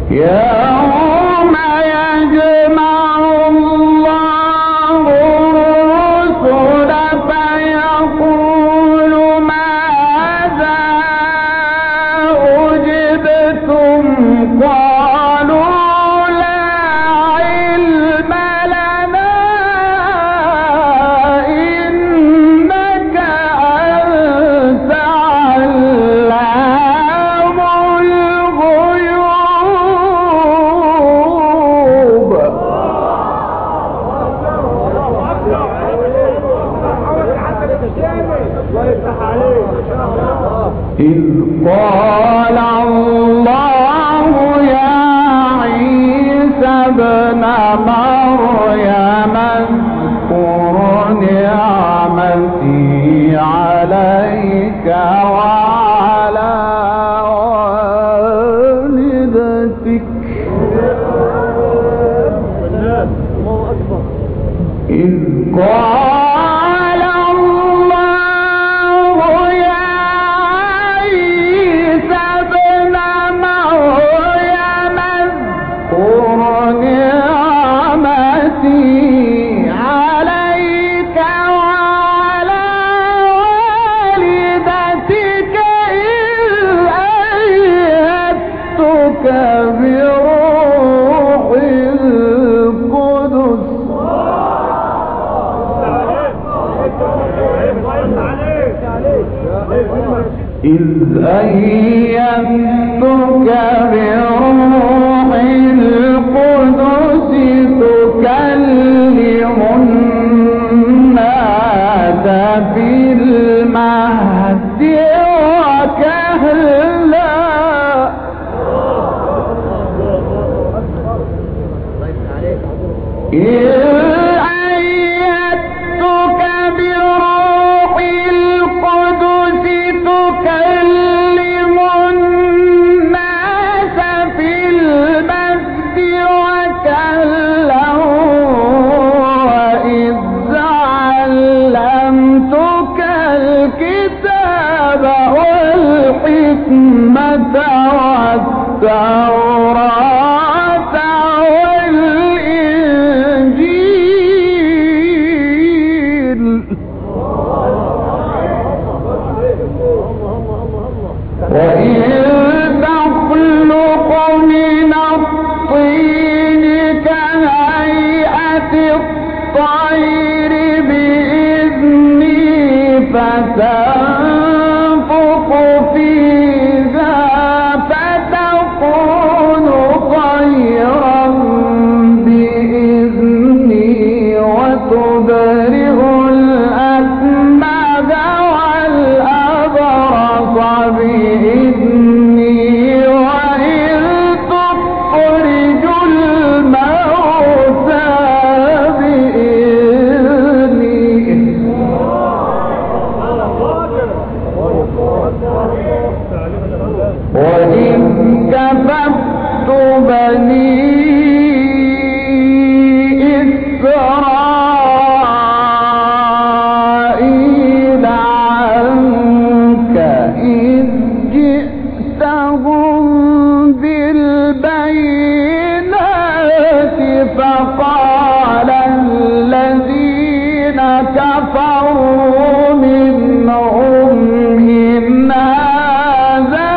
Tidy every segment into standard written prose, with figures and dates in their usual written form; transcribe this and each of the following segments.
يوم يجمع الله الرسل فيقول ماذا أجبتم قالوا لا علم لنا إنك أنت علام الغيوب. إذ قال الله يا عيسى ابن مريم اذكر نعمتي عليك وعلى والدتك إذ قال الله يا عيسى ابن مريم اذكر نعمتي عليك وعلى والدتك إذ أيدتك بروح القدس إذ أيدتك بروح القدس تكلم الناس في المهد وكهلا. والتوراة والإنجيل وإذ تخلق من الطين كهيئة الطير بإذني فتنفخ فيها فتكون طيرا بإذني وتبرئ الأكمه والأبرص بإذني وإذ تخرج الموتى بإذني وإذ كففت بني إسرائيل عنك إذ جئتهم بالبينات فقال الذين كفروا منهم إن هذا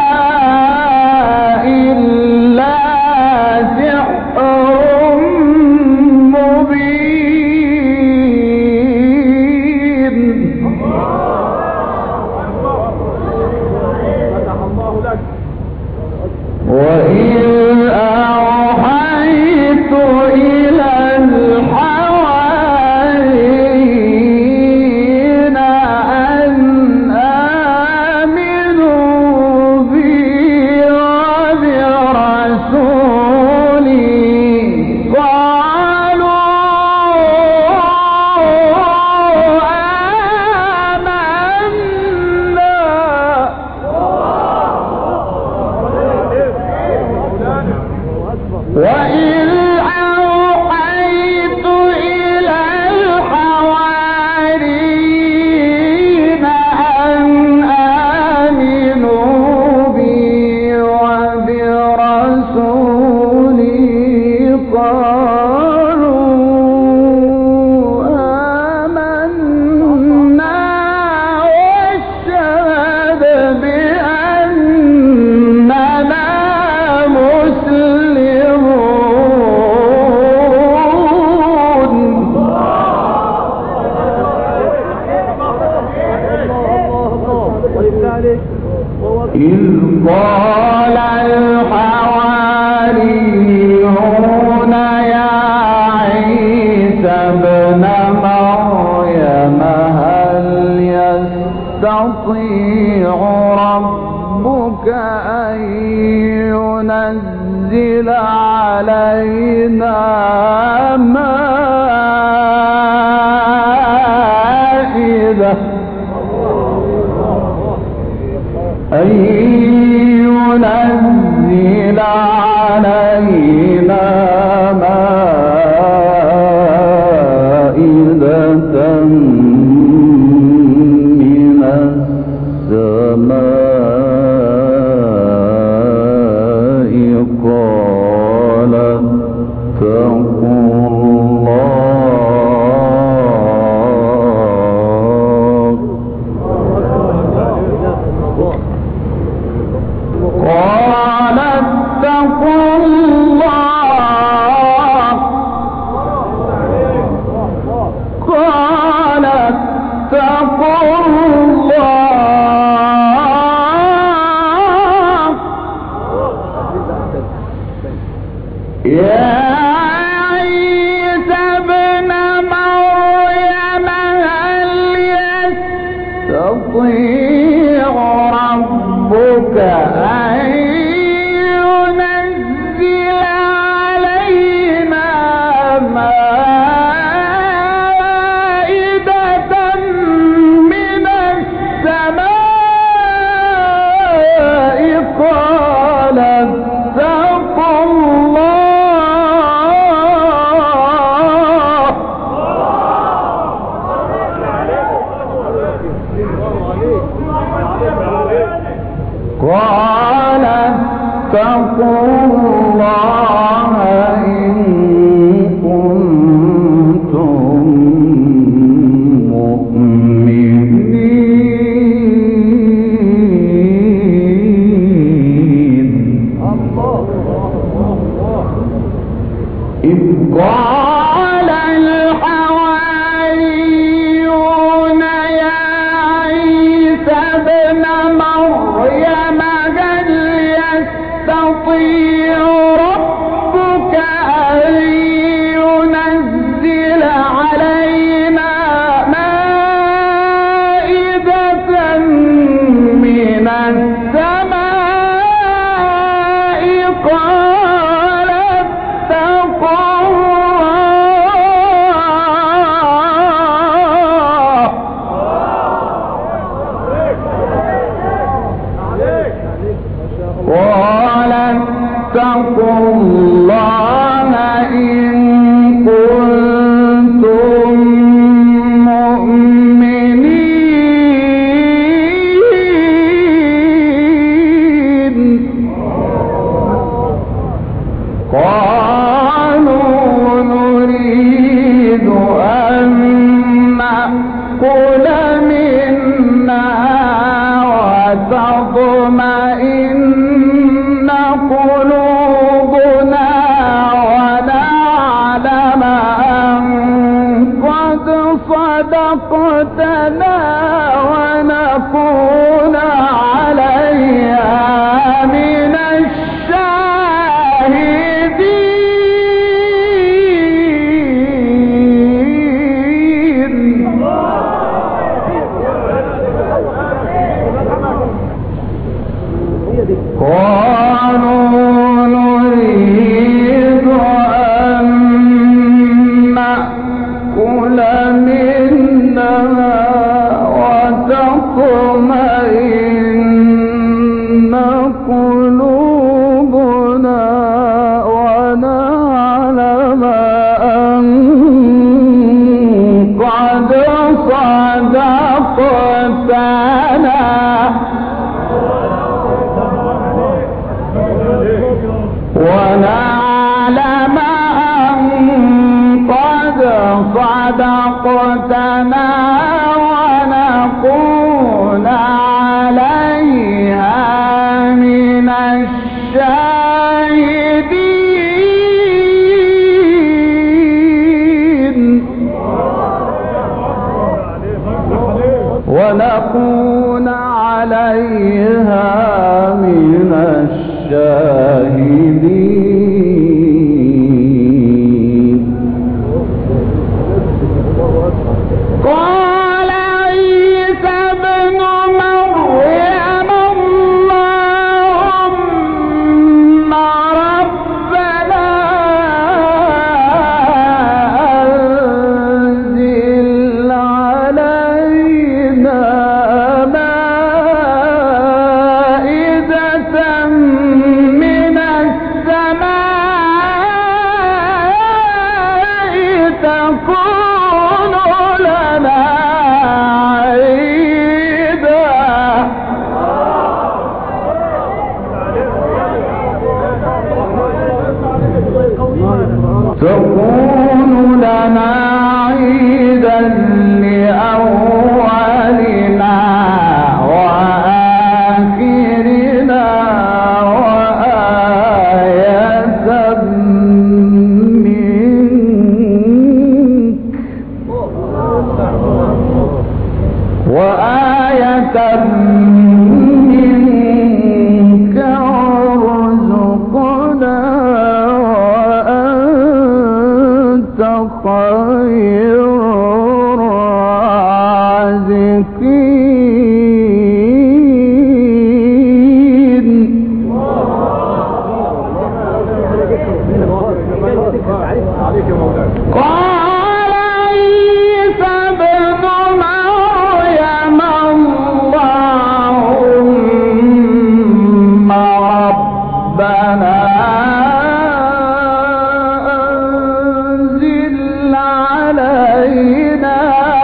إلا سحر مبين. وإذ أوحيت إلى الحواريين أن آمنوا بي وبرسولي قالوا آمنا ينزل علينا مائدة أن ينزل علينا مائدة من السماء قال اتقوا الله قال اتقوا الله قال اتقوا الله يا عيسى ابن مريم هل يستطيع ربك أن ينزل علينا مائدة من السماء قال اتقوا الله قال اتقوا الله إن كنتم مؤمنين إذ قال الحواريون يا عيسى ابن مريم هل يستطيع ربك أن ينزل علينا مائدة من السماء قال اتقوا الله قال اتقوا الله إن كنتم مؤمنين قالوا نريد أن نأكل منها وتطمئن قلوبنا ونعلم أن قد صدقتنا ونكون عليها من الشاهدين قالوا نريد أن نأكل منها وتطمئن قلوبنا ونعلم أن قد صدقتنا ونعلم أن قد صدقتنا ونكون عليها من الشاهدين ونكون عليها من الشاهدين قال عيسى ابن مريم اللهم ربنا أنزل علينا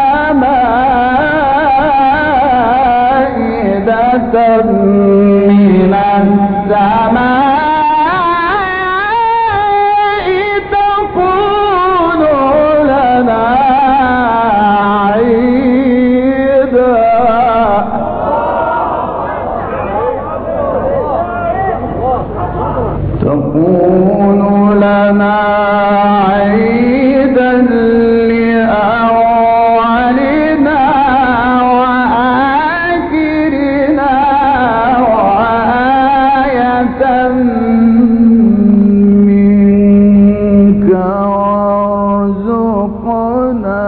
مائدة من السماء تكون لنا عيدا لأولنا وآخرنا وآية منك وارزقنا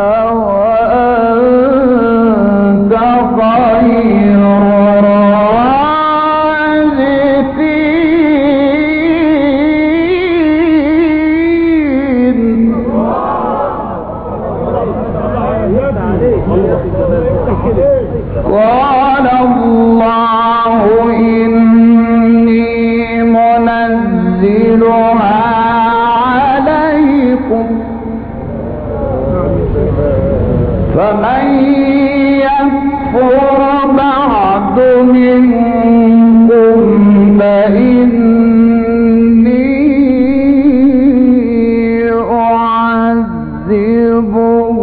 وأنت خير قال الله إني منزلها عليكم فمن يكفر بعد منكم فإني أعذبه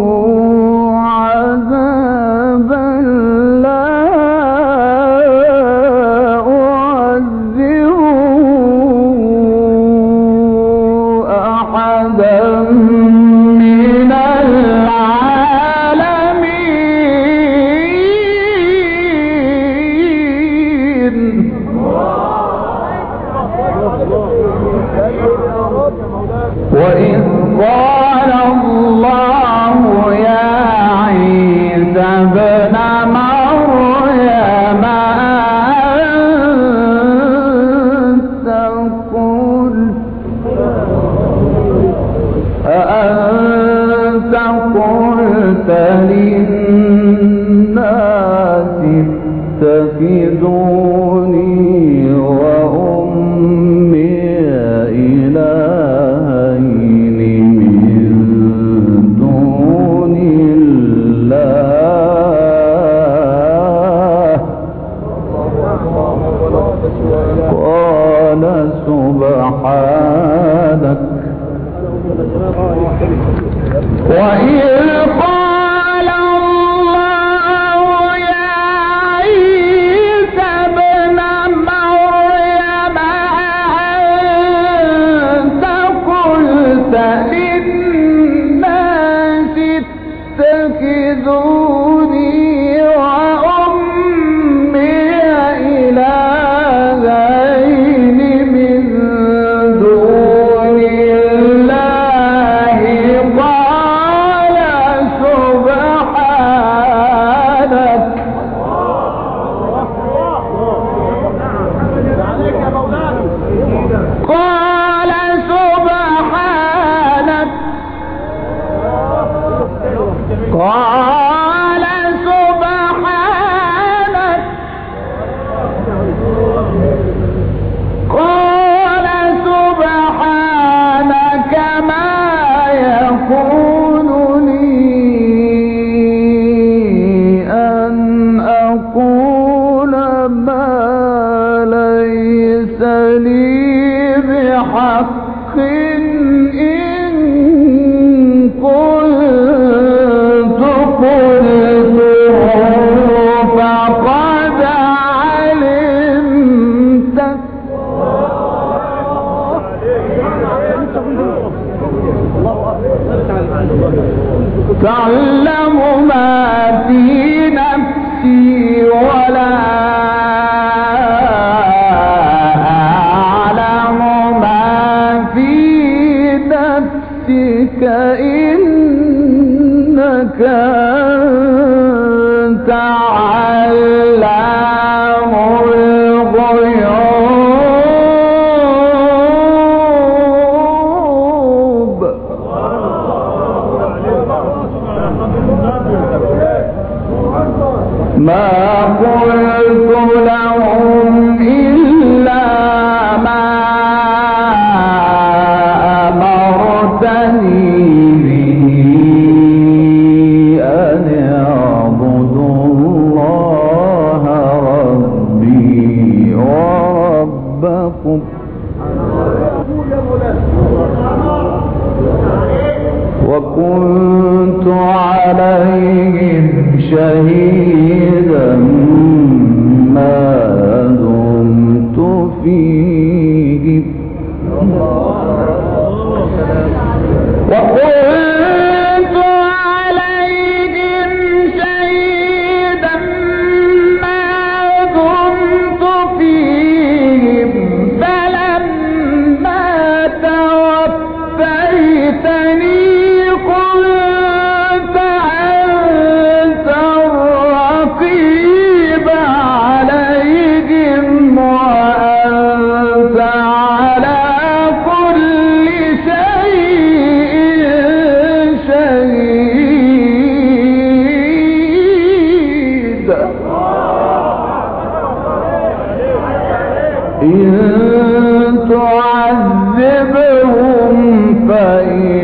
وإذ قال الله يا عيسى ابن مريم أأنت قلت للناس اتخذوني وأمي إلهين من دون الله قال سبحانك وإذ قال الله يا عيسى ابن مريم أأنت قلت للناس اتخذوني وأمي إلهين من دون الله قال سبحانك قال سبحانك قال سبحانك قال سبحانك ما يكون لي أن أقول ما ليس لي بحق إن كنت قلته فقد علمته تعلم ما في نفسي ولا أعلم ما في نفسك إنك أنت علام الغيوب ربكم وكنت عليهم شهيدا ما دمت فيهم وكنت عليهم شهيدا ما دمت فيهم فلما توفيتني كنت أنت الرقيب عليهم وأنت على كل شيء شهيد إن تعذبهم فإن